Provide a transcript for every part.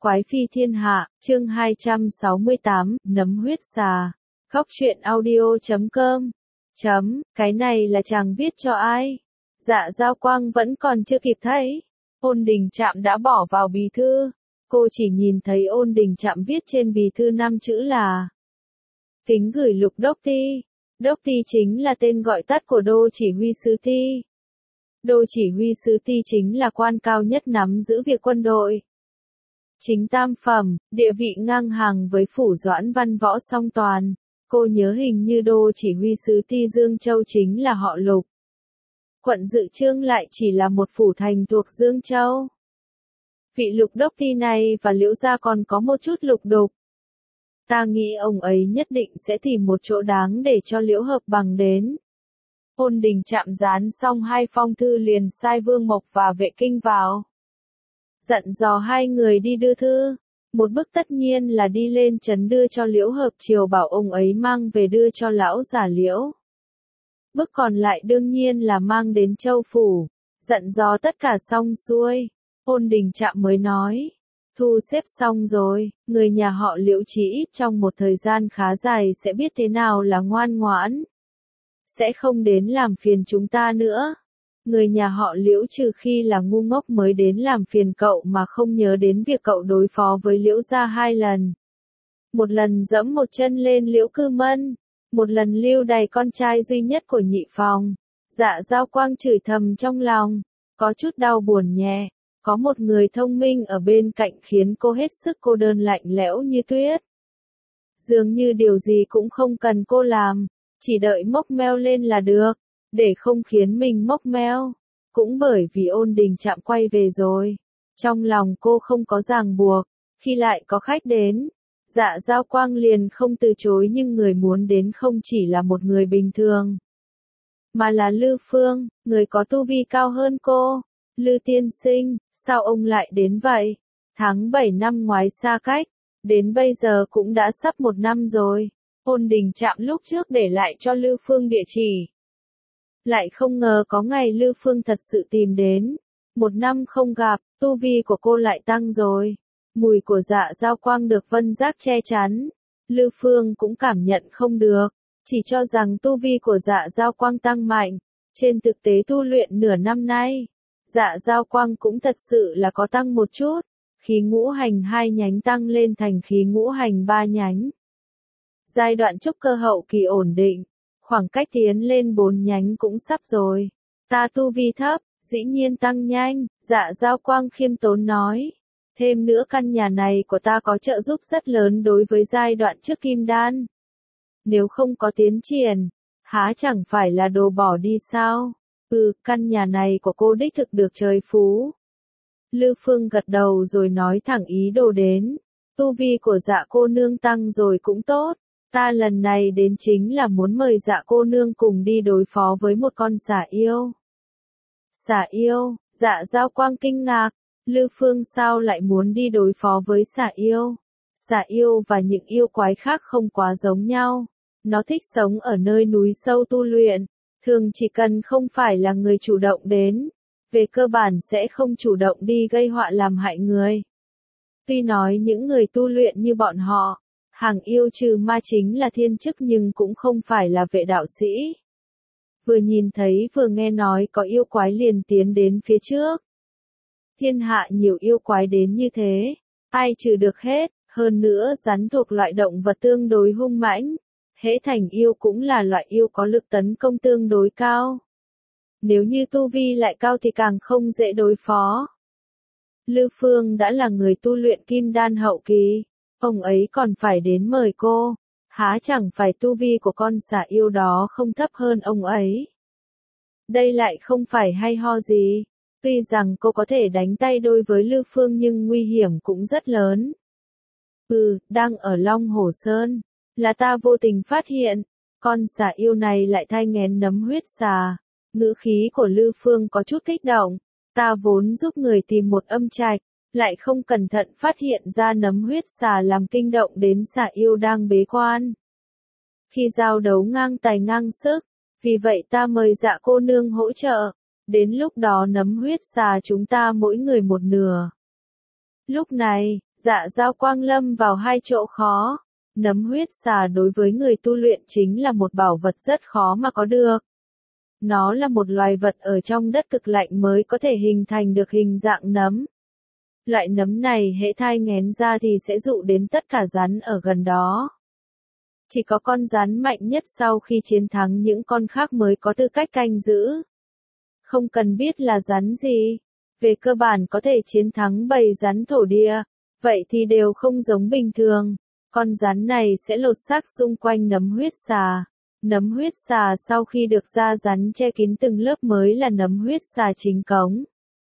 Quái phi thiên hạ, chương 268, nấm huyết xà. Khóc truyện audio.com. Cái này là chàng viết cho ai? Dạ Giao Quang vẫn còn chưa kịp thấy. Ôn Đình Trạm đã bỏ vào bì thư. Cô chỉ nhìn thấy Ôn Đình Trạm viết trên bì thư 5 chữ là kính gửi Lục Đốc Ti. Đốc Ti chính là tên gọi tắt của Đô Chỉ huy Sứ Ti. Đô Chỉ huy Sứ Ti chính là quan cao nhất nắm giữ việc quân đội. Chính tam phẩm, địa vị ngang hàng với phủ Doãn Văn Võ Song Toàn. Cô nhớ hình như Đô Chỉ huy Sứ Ti Dương Châu chính là họ Lục. Quận Dự Chương lại chỉ là một phủ thành thuộc Dương Châu. Vị Lục Đốc Ti này và Liễu gia còn có một chút lục đục. Ta nghĩ ông ấy nhất định sẽ tìm một chỗ đáng để cho Liễu Hợp Bằng đến. Ôn Đình Trạm dán xong 2 phong thư liền sai Vương Mộc và Vệ Kinh vào. Dặn dò 2 người đi đưa thư. Một bước tất nhiên là đi lên trấn đưa cho Liễu Hợp Triều bảo ông ấy mang về đưa cho lão già Liễu. Bước còn lại đương nhiên là mang đến Châu Phủ. Dặn dò tất cả xong xuôi. Ôn Đình Trạm mới nói. Thu xếp xong rồi, người nhà họ Liễu chỉ ít trong một thời gian khá dài sẽ biết thế nào là ngoan ngoãn. Sẽ không đến làm phiền chúng ta nữa. Người nhà họ Liễu trừ khi là ngu ngốc mới đến làm phiền cậu mà không nhớ đến việc cậu đối phó với Liễu gia 2 lần. Một lần dẫm một chân lên Liễu Cư Mân, một lần lưu đày con trai duy nhất của Nhị Phòng. Dạ Giao Quang chửi thầm trong lòng, có chút đau buồn nhẹ. Có một người thông minh ở bên cạnh khiến cô hết sức cô đơn lạnh lẽo như tuyết. Dường như điều gì cũng không cần cô làm, chỉ đợi mốc meo lên là được, để không khiến mình mốc meo. Cũng bởi vì Ôn Đình Trạm quay về rồi, trong lòng cô không có ràng buộc, khi lại có khách đến, Dạ Giao Quang liền không từ chối, nhưng người muốn đến không chỉ là một người bình thường, mà là Lư Phương, người có tu vi cao hơn cô. Lư tiên sinh, sao ông lại đến vậy? Tháng 7 năm ngoái xa cách, đến bây giờ cũng đã sắp 1 năm rồi. Ôn Đình Trạm lúc trước để lại cho Lư Phương địa chỉ. Lại không ngờ có ngày Lư Phương thật sự tìm đến. 1 năm không gặp, tu vi của cô lại tăng rồi. Mùi của Dạ Giao Quang được vân giác che chắn. Lư Phương cũng cảm nhận không được, chỉ cho rằng tu vi của Dạ Giao Quang tăng mạnh. Trên thực tế tu luyện nửa năm nay, Dạ Giao Quang cũng thật sự là có tăng một chút, khí ngũ hành 2 nhánh tăng lên thành khí ngũ hành 3 nhánh. Giai đoạn trúc cơ hậu kỳ ổn định, khoảng cách tiến lên 4 nhánh cũng sắp rồi. Ta tu vi thấp, dĩ nhiên tăng nhanh, Dạ Giao Quang khiêm tốn nói. Thêm nữa căn nhà này của ta có trợ giúp rất lớn đối với giai đoạn trước kim đan. Nếu không có tiến triển, há chẳng phải là đồ bỏ đi sao? Căn nhà này của cô đích thực được trời phú. Lư Phương gật đầu rồi nói thẳng ý đồ đến. Tu vi của Dạ cô nương tăng rồi cũng tốt. Ta lần này đến chính là muốn mời Dạ cô nương cùng đi đối phó với một con xà yêu. Xà yêu? Dạ Giao Quang kinh ngạc. Lư Phương sao lại muốn đi đối phó với xà yêu? Xà yêu và những yêu quái khác không quá giống nhau. Nó thích sống ở nơi núi sâu tu luyện. Thường chỉ cần không phải là người chủ động đến, về cơ bản sẽ không chủ động đi gây họa làm hại người. Tuy nói những người tu luyện như bọn họ, hàng yêu trừ ma chính là thiên chức nhưng cũng không phải là vệ đạo sĩ. Vừa nhìn thấy vừa nghe nói có yêu quái liền tiến đến phía trước. Thiên hạ nhiều yêu quái đến như thế, ai trừ được hết, hơn nữa rắn thuộc loại động vật tương đối hung mãnh. Hễ thành yêu cũng là loại yêu có lực tấn công tương đối cao. Nếu như tu vi lại cao thì càng không dễ đối phó. Lư Phương đã là người tu luyện kim đan hậu kỳ, ông ấy còn phải đến mời cô, há chẳng phải tu vi của con xà yêu đó không thấp hơn ông ấy. Đây lại không phải hay ho gì, tuy rằng cô có thể đánh tay đôi với Lư Phương nhưng nguy hiểm cũng rất lớn. Đang ở Long Hồ Sơn. Là ta vô tình phát hiện, con xà yêu này lại thai nghén nấm huyết xà. Ngữ khí của Lư Phương có chút kích động. Ta vốn giúp người tìm một âm trạch, lại không cẩn thận phát hiện ra nấm huyết xà làm kinh động đến xà yêu đang bế quan. Khi giao đấu ngang tài ngang sức, vì vậy ta mời Dạ cô nương hỗ trợ. Đến lúc đó nấm huyết xà chúng ta mỗi người một nửa. Lúc này, Dạ Dao Quang lâm vào hai chỗ khó. Nấm huyết xà đối với người tu luyện chính là một bảo vật rất khó mà có được. Nó là một loài vật ở trong đất cực lạnh mới có thể hình thành được hình dạng nấm. Loại nấm này hễ thai nghén ra thì sẽ dụ đến tất cả rắn ở gần đó. Chỉ có con rắn mạnh nhất sau khi chiến thắng những con khác mới có tư cách canh giữ. Không cần biết là rắn gì, về cơ bản có thể chiến thắng bầy rắn thổ địa, vậy thì đều không giống bình thường. Con rắn này sẽ lột xác xung quanh nấm huyết xà. Nấm huyết xà sau khi được da rắn che kín từng lớp mới là nấm huyết xà chính cống.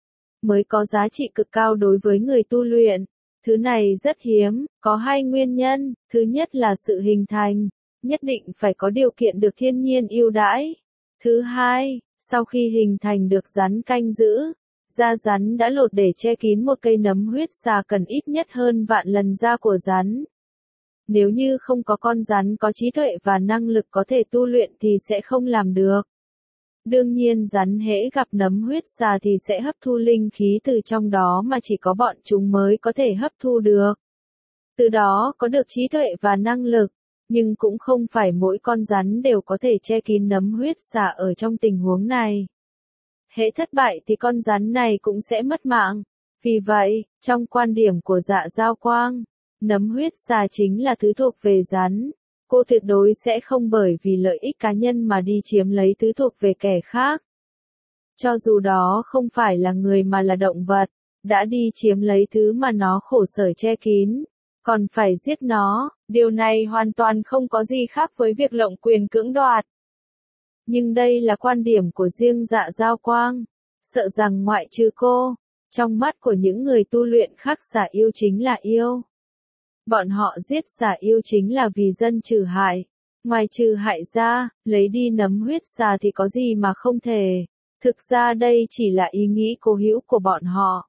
Mới có giá trị cực cao đối với người tu luyện. Thứ này rất hiếm, có hai nguyên nhân. Thứ nhất là sự hình thành, nhất định phải có điều kiện được thiên nhiên ưu đãi. Thứ hai, sau khi hình thành được rắn canh giữ, da rắn đã lột để che kín một cây nấm huyết xà cần ít nhất hơn vạn lần da của rắn. Nếu như không có con rắn có trí tuệ và năng lực có thể tu luyện thì sẽ không làm được. Đương nhiên rắn hễ gặp nấm huyết xà thì sẽ hấp thu linh khí từ trong đó mà chỉ có bọn chúng mới có thể hấp thu được. Từ đó có được trí tuệ và năng lực, nhưng cũng không phải mỗi con rắn đều có thể che kín nấm huyết xà ở trong tình huống này. Hễ thất bại thì con rắn này cũng sẽ mất mạng. Vì vậy, trong quan điểm của Dạ Dao Quang, nấm huyết xà chính là thứ thuộc về rắn. Cô tuyệt đối sẽ không bởi vì lợi ích cá nhân mà đi chiếm lấy thứ thuộc về kẻ khác. Cho dù đó không phải là người mà là động vật, đã đi chiếm lấy thứ mà nó khổ sở che kín, còn phải giết nó, điều này hoàn toàn không có gì khác với việc lộng quyền cưỡng đoạt. Nhưng đây là quan điểm của riêng Dạ Dao Quang, sợ rằng ngoại trừ cô, trong mắt của những người tu luyện khác xà yêu chính là yêu. Bọn họ giết xà yêu chính là vì dân trừ hại. Ngoài trừ hại ra, lấy đi nấm huyết xà thì có gì mà không thể. Thực ra đây chỉ là ý nghĩ cố hữu của bọn họ.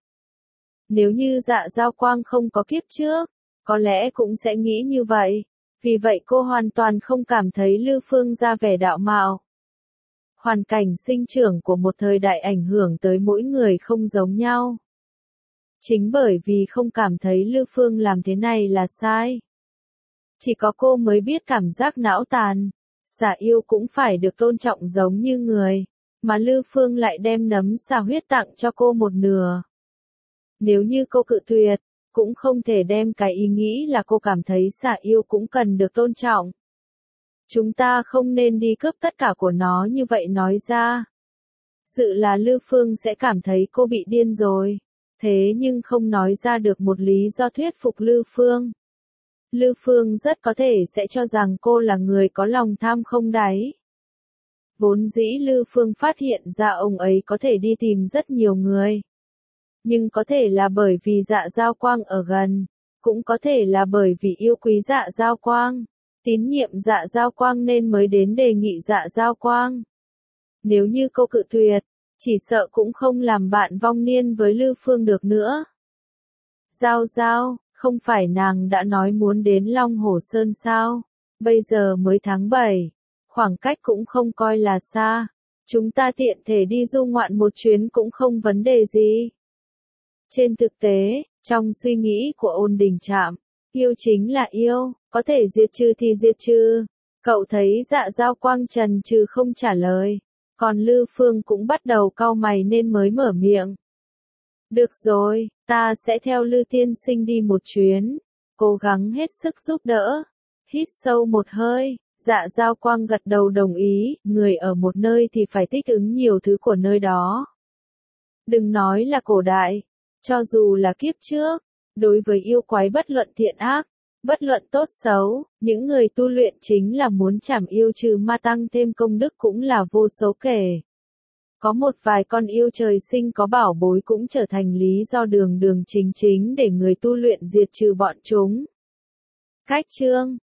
Nếu như Dạ Dao Quang không có kiếp trước, có lẽ cũng sẽ nghĩ như vậy. Vì vậy cô hoàn toàn không cảm thấy Lư Phương ra vẻ đạo mạo. Hoàn cảnh sinh trưởng của một thời đại ảnh hưởng tới mỗi người không giống nhau. Chính bởi vì không cảm thấy Lư Phương làm thế này là sai. Chỉ có cô mới biết cảm giác não tàn. Xà yêu cũng phải được tôn trọng giống như người, mà Lư Phương lại đem nấm xà huyết tặng cho cô một nửa. Nếu như cô cự tuyệt, cũng không thể đem cái ý nghĩ là cô cảm thấy xà yêu cũng cần được tôn trọng. Chúng ta không nên đi cướp tất cả của nó như vậy nói ra. Dự là Lư Phương sẽ cảm thấy cô bị điên rồi. Thế nhưng không nói ra được một lý do thuyết phục Lư Phương. Lư Phương rất có thể sẽ cho rằng cô là người có lòng tham không đáy. Vốn dĩ Lư Phương phát hiện ra ông ấy có thể đi tìm rất nhiều người. Nhưng có thể là bởi vì Dạ Dao Quang ở gần, cũng có thể là bởi vì yêu quý Dạ Dao Quang, tín nhiệm Dạ Dao Quang nên mới đến đề nghị Dạ Dao Quang. Nếu như cô cự tuyệt, chỉ sợ cũng không làm bạn vong niên với Lư Phương được nữa. Giao Giao, không phải nàng đã nói muốn đến Long Hổ Sơn sao? Bây giờ mới tháng 7, khoảng cách cũng không coi là xa. Chúng ta tiện thể đi du ngoạn một chuyến cũng không vấn đề gì. Trên thực tế, trong suy nghĩ của Ôn Đình Trạm, yêu chính là yêu, có thể diệt trừ thì diệt trừ. Cậu thấy Dạ Dao Quang trần trừ không trả lời. Còn Lư Phương cũng bắt đầu cau mày nên mới mở miệng. Được rồi, ta sẽ theo Lư tiên sinh đi một chuyến. Cố gắng hết sức giúp đỡ. Hít sâu một hơi, Dạ Dao Quang gật đầu đồng ý, người ở một nơi thì phải thích ứng nhiều thứ của nơi đó. Đừng nói là cổ đại, cho dù là kiếp trước, đối với yêu quái bất luận thiện ác, bất luận tốt xấu, những người tu luyện chính là muốn trảm yêu trừ ma tăng thêm công đức cũng là vô số kể. Có một vài con yêu trời sinh có bảo bối cũng trở thành lý do đường chính để người tu luyện diệt trừ bọn chúng. Cách chương